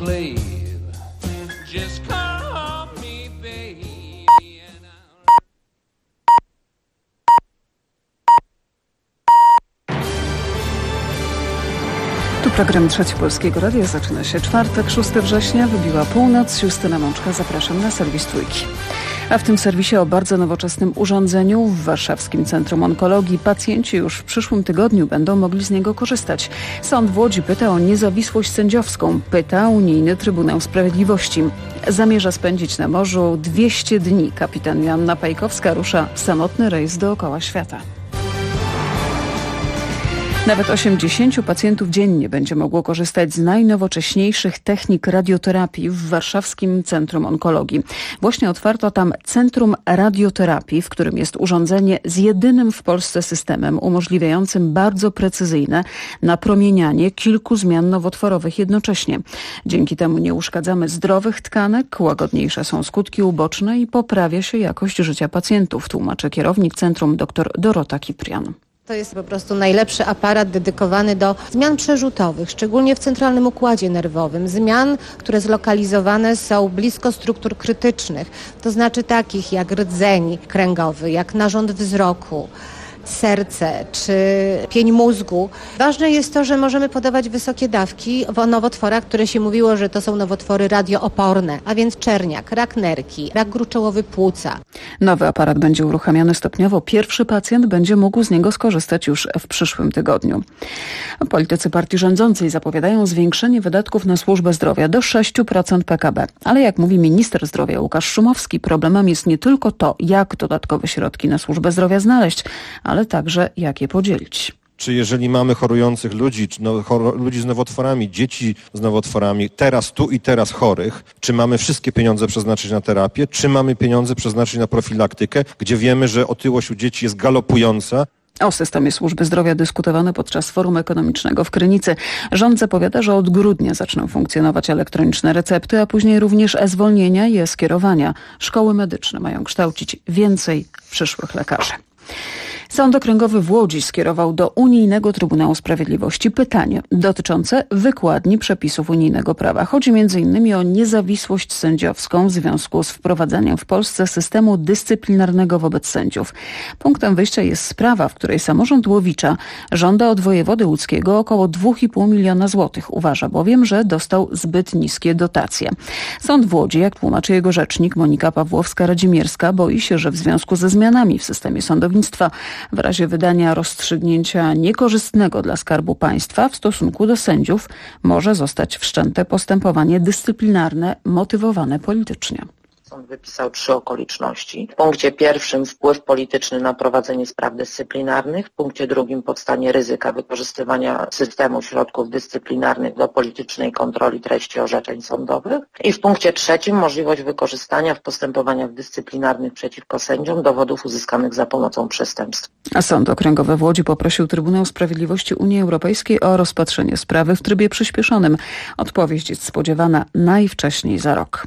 slave. Just call me baby. Tu program Trzeci Polskiego Radia. Zaczyna się czwartek, 6 września. Wybiła północ. Justyna Mączka. Zapraszam na serwis Trójki. A w tym serwisie o bardzo nowoczesnym urządzeniu w Warszawskim Centrum Onkologii. Pacjenci już w przyszłym tygodniu będą mogli z niego korzystać. Sąd w Łodzi pyta o niezawisłość sędziowską. Pyta Unijny Trybunał Sprawiedliwości. Zamierza spędzić na morzu 200 dni. Kapitan Joanna Pajkowska rusza w samotny rejs dookoła świata. Nawet 80 pacjentów dziennie będzie mogło korzystać z najnowocześniejszych technik radioterapii w Warszawskim Centrum Onkologii. Właśnie otwarto tam Centrum Radioterapii, w którym jest urządzenie z jedynym w Polsce systemem umożliwiającym bardzo precyzyjne napromienianie kilku zmian nowotworowych jednocześnie. Dzięki temu nie uszkadzamy zdrowych tkanek, łagodniejsze są skutki uboczne i poprawia się jakość życia pacjentów, tłumaczy kierownik centrum dr Dorota Kiprian. To jest po prostu najlepszy aparat dedykowany do zmian przerzutowych, szczególnie w centralnym układzie nerwowym. Zmian, które zlokalizowane są blisko struktur krytycznych, to znaczy takich jak rdzeń kręgowy, jak narząd wzroku, serce czy pień mózgu. Ważne jest to, że możemy podawać wysokie dawki w nowotworach, które się mówiło, że to są nowotwory radiooporne, a więc czerniak, rak nerki, rak gruczołowy płuca. Nowy aparat będzie uruchamiany stopniowo. Pierwszy pacjent będzie mógł z niego skorzystać już w przyszłym tygodniu. Politycy partii rządzącej zapowiadają zwiększenie wydatków na służbę zdrowia do 6% PKB. Ale jak mówi minister zdrowia Łukasz Szumowski, problemem jest nie tylko to, jak dodatkowe środki na służbę zdrowia znaleźć, ale także jak je podzielić. Czy jeżeli mamy chorujących ludzi, czy ludzi z nowotworami, dzieci z nowotworami, teraz, tu i teraz chorych, czy mamy wszystkie pieniądze przeznaczyć na terapię, czy mamy pieniądze przeznaczyć na profilaktykę, gdzie wiemy, że otyłość u dzieci jest galopująca. O systemie służby zdrowia dyskutowano podczas forum ekonomicznego w Krynicy. Rząd zapowiada, że od grudnia zaczną funkcjonować elektroniczne recepty, a później również e-zwolnienia i e-skierowania. Szkoły medyczne mają kształcić więcej przyszłych lekarzy. Sąd Okręgowy w Łodzi skierował do Unijnego Trybunału Sprawiedliwości pytanie dotyczące wykładni przepisów unijnego prawa. Chodzi m.in. o niezawisłość sędziowską w związku z wprowadzaniem w Polsce systemu dyscyplinarnego wobec sędziów. Punktem wyjścia jest sprawa, w której samorząd Łowicza żąda od wojewody łódzkiego około 2,5 miliona złotych. Uważa bowiem, że dostał zbyt niskie dotacje. Sąd w Łodzi, jak tłumaczy jego rzecznik Monika Pawłowska-Radzimierska, boi się, że w związku ze zmianami w systemie sądownictwa w razie wydania rozstrzygnięcia niekorzystnego dla Skarbu Państwa w stosunku do sędziów może zostać wszczęte postępowanie dyscyplinarne motywowane politycznie. Sąd wypisał 3 okoliczności. W punkcie pierwszym wpływ polityczny na prowadzenie spraw dyscyplinarnych, w punkcie drugim powstanie ryzyka wykorzystywania systemu środków dyscyplinarnych do politycznej kontroli treści orzeczeń sądowych i w punkcie trzecim możliwość wykorzystania w postępowaniach dyscyplinarnych przeciwko sędziom dowodów uzyskanych za pomocą przestępstw. A Sąd Okręgowy w Łodzi poprosił Trybunał Sprawiedliwości Unii Europejskiej o rozpatrzenie sprawy w trybie przyspieszonym. Odpowiedź jest spodziewana najwcześniej za rok.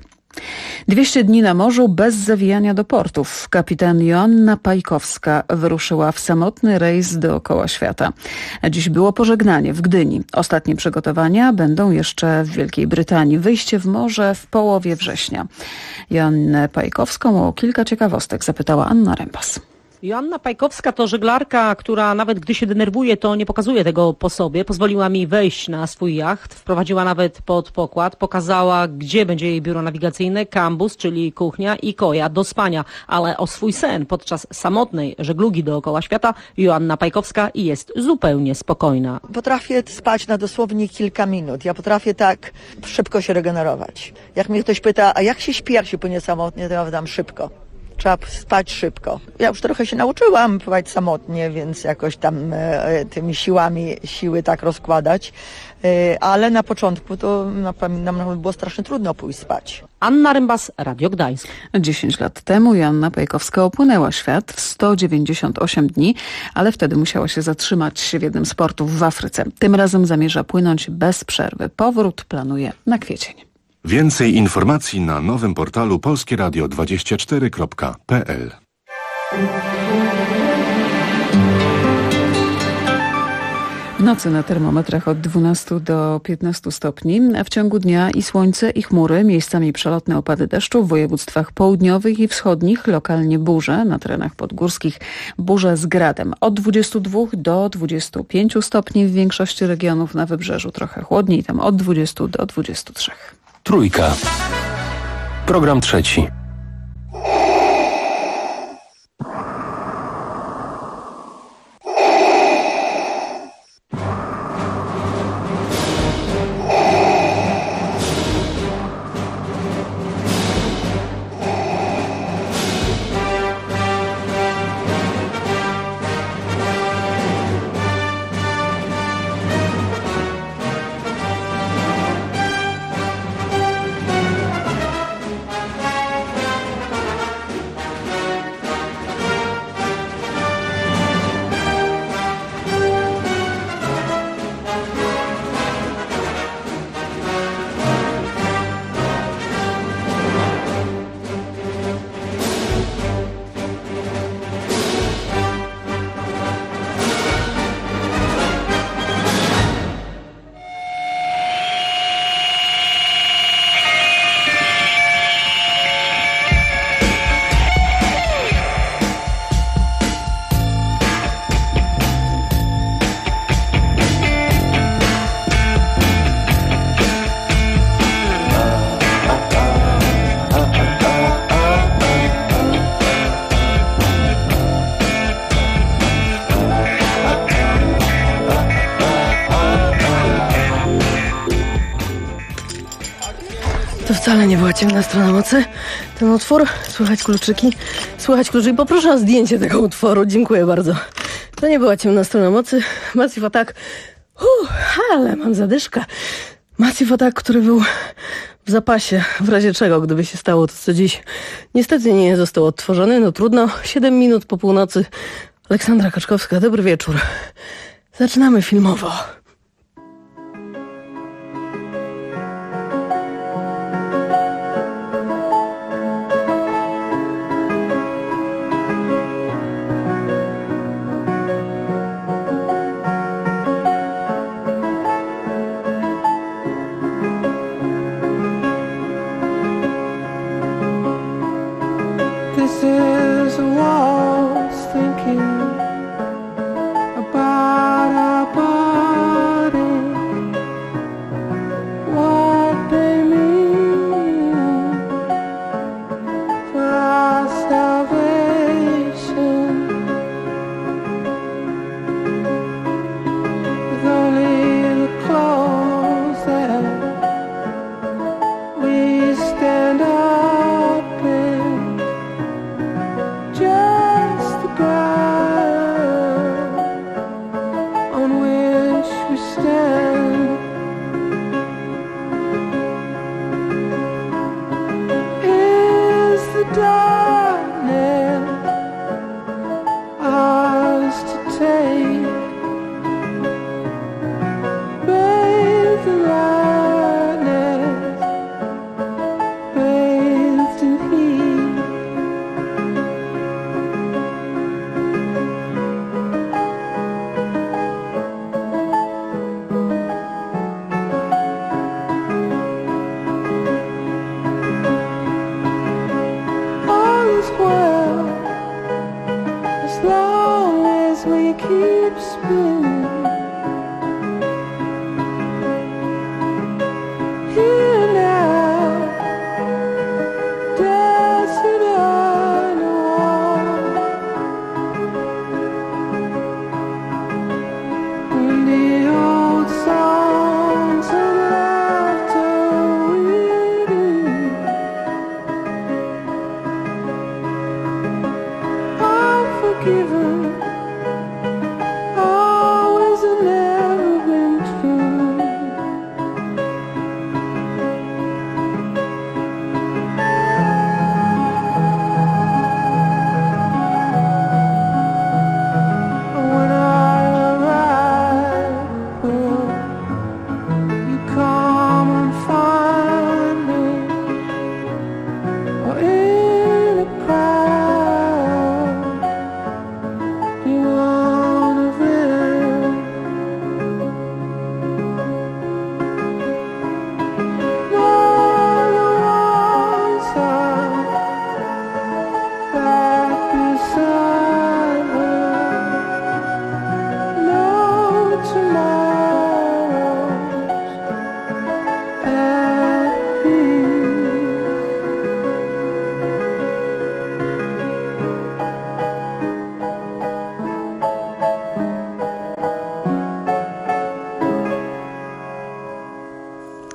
200 dni na morzu bez zawijania do portów. Kapitan Joanna Pajkowska wyruszyła w samotny rejs dookoła świata. Dziś było pożegnanie w Gdyni. Ostatnie przygotowania będą jeszcze w Wielkiej Brytanii. Wyjście w morze w połowie września. Joannę Pajkowską o kilka ciekawostek zapytała Anna Rembas. Joanna Pajkowska to żeglarka, która nawet gdy się denerwuje, to nie pokazuje tego po sobie. Pozwoliła mi wejść na swój jacht, wprowadziła nawet pod pokład, pokazała, gdzie będzie jej biuro nawigacyjne, kambus, czyli kuchnia i koja do spania. Ale o swój sen podczas samotnej żeglugi dookoła świata Joanna Pajkowska jest zupełnie spokojna. Potrafię spać na dosłownie kilka minut. Ja potrafię tak szybko się regenerować. Jak mnie ktoś pyta, a jak się śpi, jak się płynie samotnie, to ja wydam szybko. Trzeba spać szybko. Ja już trochę się nauczyłam pływać samotnie, więc jakoś tam tymi siły tak rozkładać. Ale na początku to nam było strasznie trudno pójść spać. Anna Rembas, Radio Gdańsk. 10 lat temu Joanna Pajkowska opłynęła świat w 198 dni, ale wtedy musiała się zatrzymać w jednym z portów w Afryce. Tym razem zamierza płynąć bez przerwy. Powrót planuje na kwiecień. Więcej informacji na nowym portalu nocy na termometrach od 12 do 15 stopni, a w ciągu dnia i słońce, i chmury, miejscami przelotne opady deszczu w województwach południowych i wschodnich, lokalnie burze, na terenach podgórskich burze z gradem. Od 22 do 25 stopni w większości regionów, na wybrzeżu trochę chłodniej, tam od 20 do 23. Trójka. Program trzeci. To wcale nie była ciemna strona mocy. Ten utwór, słychać kluczyki. Poproszę o zdjęcie tego utworu, dziękuję bardzo. To nie była ciemna strona mocy. Massive Attack. Ale mam zadyszkę. Massive Attack, który był w zapasie, w razie czego, gdyby się stało to, co dziś niestety nie został odtworzony. No trudno. 7 minut po północy. Aleksandra Kaczkowska, dobry wieczór. Zaczynamy filmowo. This is a waltz thinking about our bodies.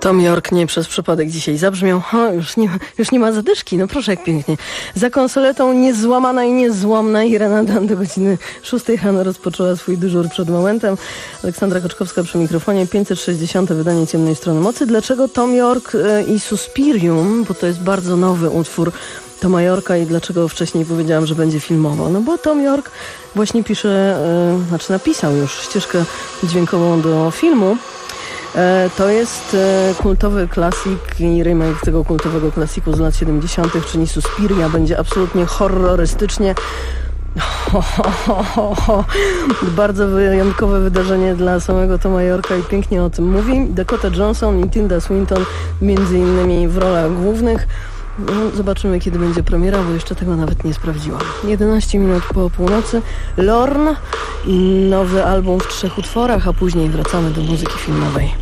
Tom York nie przez przypadek dzisiaj zabrzmiał. Już nie ma zadyszki, no proszę jak pięknie. Za konsoletą niezłamana i niezłomna Irena Dan do godziny 6 rano rozpoczęła swój dyżur przed momentem. Aleksandra Koczkowska przy mikrofonie, 560. wydanie Ciemnej Strony Mocy. Dlaczego Tom York i Suspirium? Bo to jest bardzo nowy utwór Toma Yorka i dlaczego wcześniej powiedziałam, że będzie filmowo? No bo Tom York właśnie napisał już ścieżkę dźwiękową do filmu. To jest kultowy klasik i remake tego kultowego klasiku z lat 70., czyli Suspiria. Będzie absolutnie horrorystycznie. Bardzo wyjątkowe wydarzenie dla samego Toma Yorka i pięknie o tym mówi. Dakota Johnson i Tilda Swinton między innymi w rolach głównych. No, zobaczymy, kiedy będzie premiera, bo jeszcze tego nawet nie sprawdziłam. 11 minut po północy. Lorn, nowy album w 3 utworach, a później wracamy do muzyki filmowej.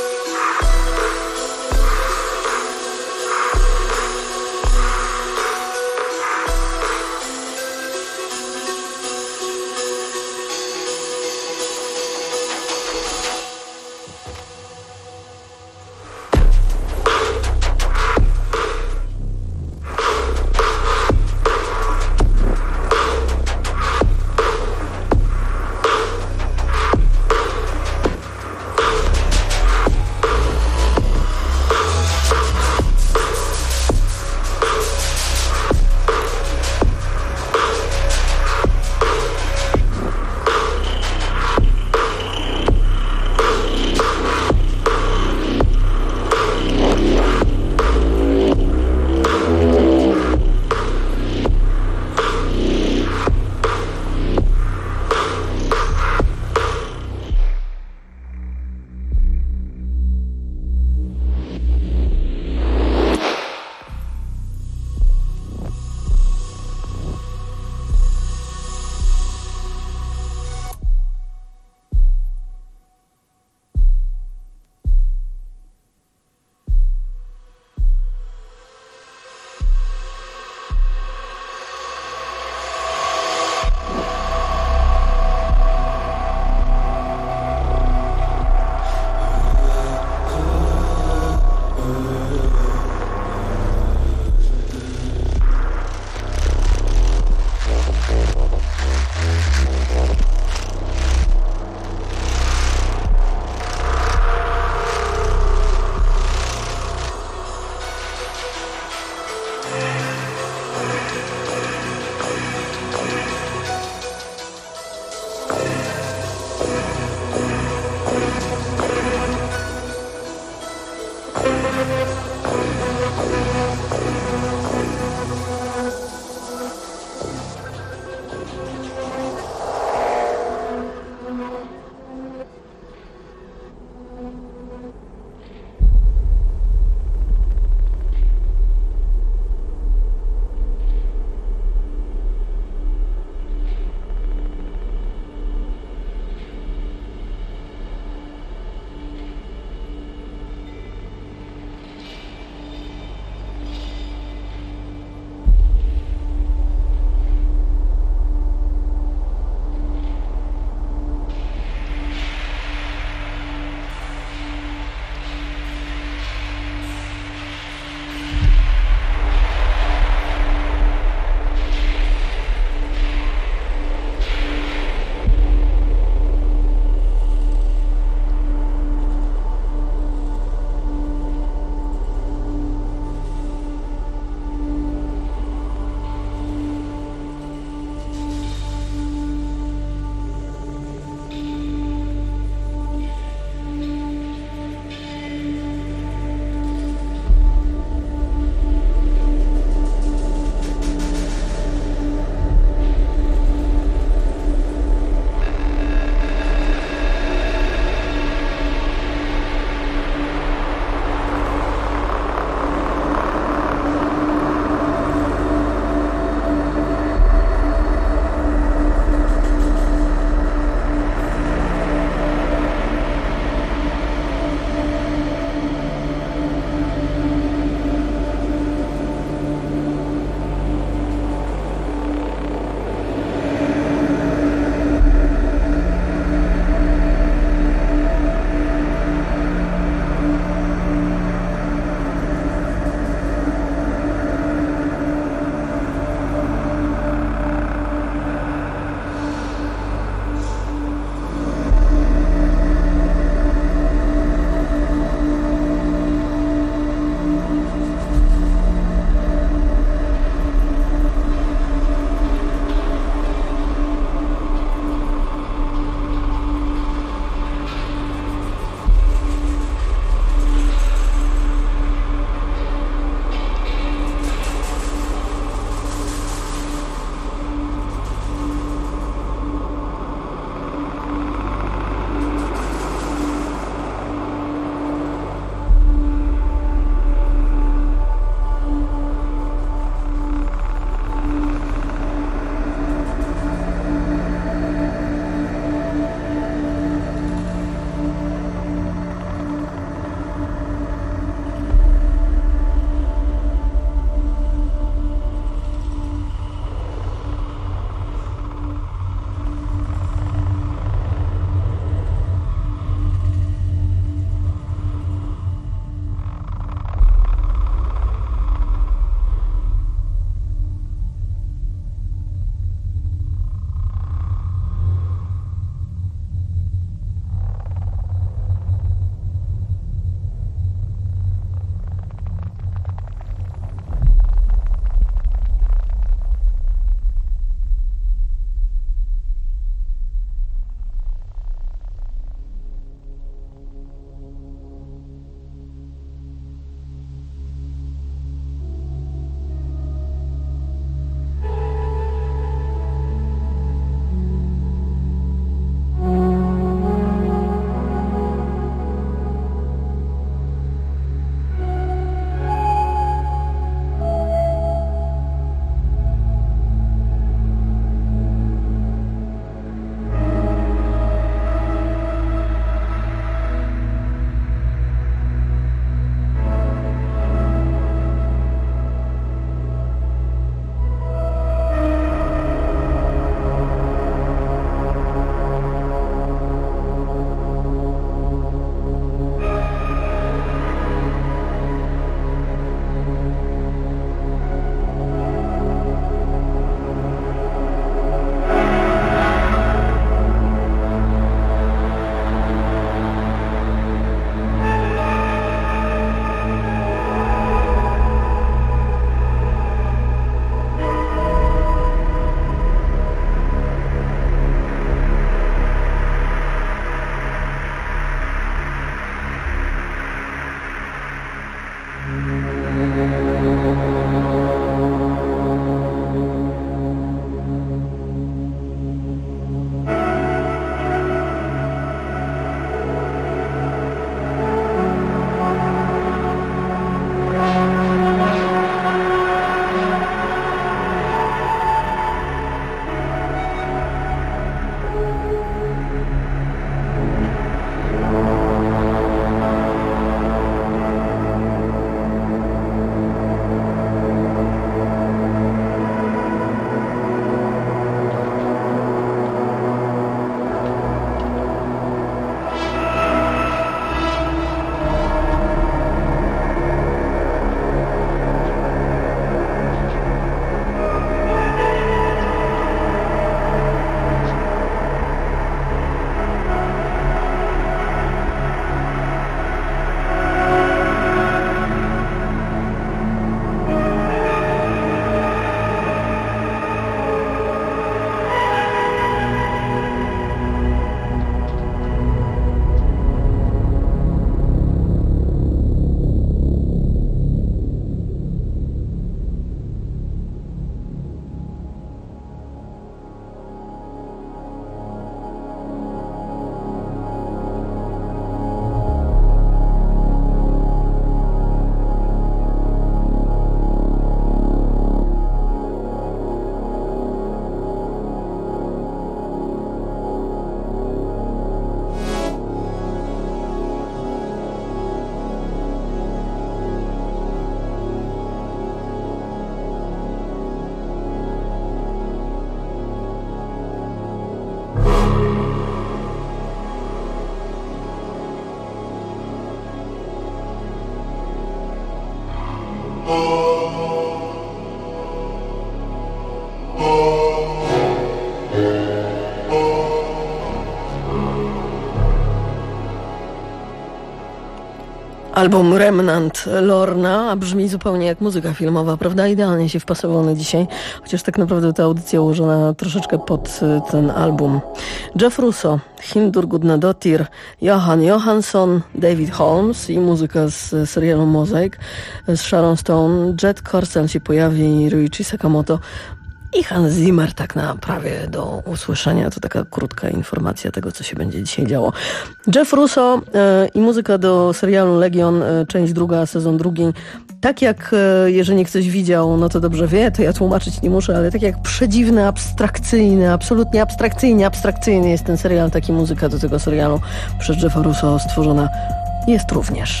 Album Remnant Lorna, a brzmi zupełnie jak muzyka filmowa, prawda? Idealnie się wpasował na dzisiaj, chociaż tak naprawdę ta audycja ułożona troszeczkę pod ten album. Jeff Russo, Hildur Gudnadottir, Johan Johansson, David Holmes i muzyka z serialu Mosaic z Sharon Stone, Jet Korsel się pojawi, Ryuichi Sakamoto i Hans Zimmer tak na prawie do usłyszenia. To taka krótka informacja tego, co się będzie dzisiaj działo. Jeff Russo i muzyka do serialu Legion, część druga, sezon drugi. Tak jak, jeżeli ktoś widział, no to dobrze wie, to ja tłumaczyć nie muszę, ale tak jak przedziwny, abstrakcyjny, absolutnie abstrakcyjny jest ten serial, taki muzyka do tego serialu przez Jeffa Russo stworzona jest również.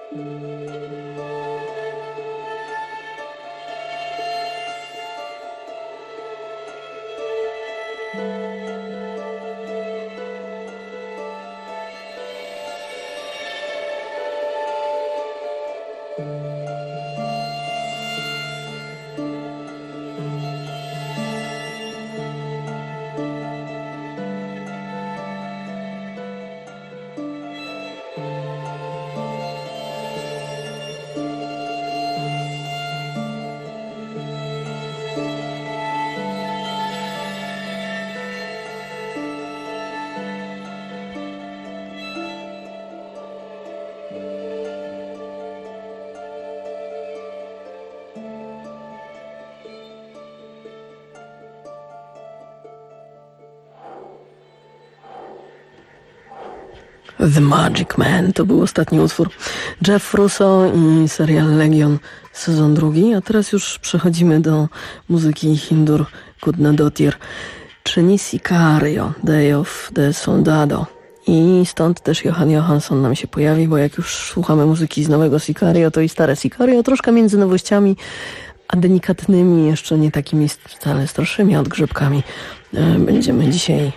The Magic Man to był ostatni utwór. Jeff Russo i serial Legion sezon 2, a teraz już przechodzimy do muzyki Hindur Kudnadottir, czyli Sicario, Day of the Soldado. I stąd też Jóhann Jóhannsson nam się pojawi, bo jak już słuchamy muzyki z nowego Sicario, to i stare Sicario, troszkę między nowościami a delikatnymi, jeszcze nie takimi wcale starszymi odgrzebkami. Będziemy dzisiaj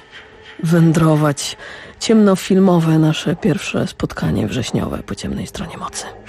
wędrować. Ciemnofilmowe nasze pierwsze spotkanie wrześniowe po ciemnej stronie mocy.